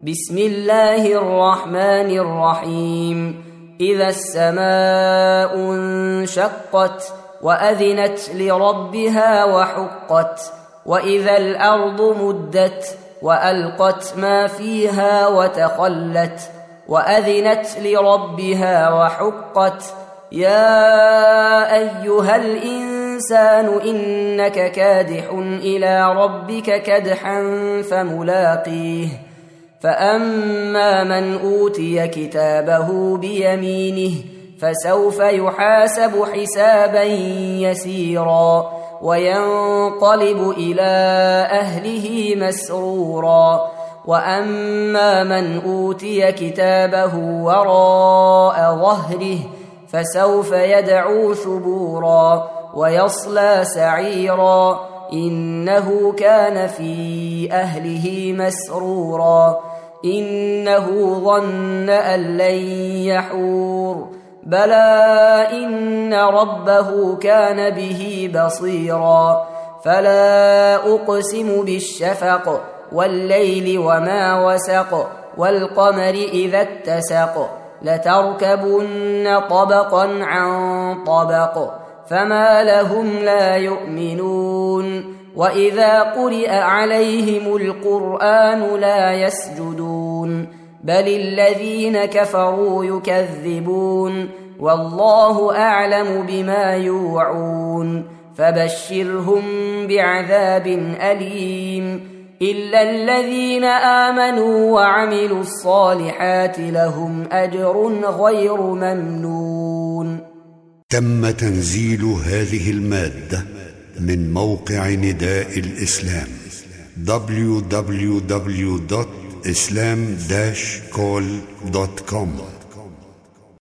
بسم الله الرحمن الرحيم. إذا السماء انشقت وأذنت لربها وحقت وإذا الأرض مدت وألقت ما فيها وتخلت وأذنت لربها وحقت. يا أيها الإنسان إنك كادح إلى ربك كدحا فملاقيه. فأما من أوتي كتابه بيمينه فسوف يحاسب حسابا يسيرا وينقلب إلى أهله مسرورا. وأما من أوتي كتابه وراء ظهره فسوف يدعو ثبورا ويصلى سعيرا إنه كان في أهله مسرورا. إنه ظن أن لن يحور بلى إن ربه كان به بصيرا. فلا أقسم بالشفق والليل وما وسق والقمر إذا اتسق لتركبن طبقا عن طبق فما لهم لا يؤمنون. وإذا قرئ عليهم القرآن لا يسجدون بل الذين كفروا يكذبون والله أعلم بما يوعون. فبشرهم بعذاب أليم إلا الذين آمنوا وعملوا الصالحات لهم أجر غير ممنون. تم تنزيل هذه المادة من موقع نداء الإسلام www.islam-call.com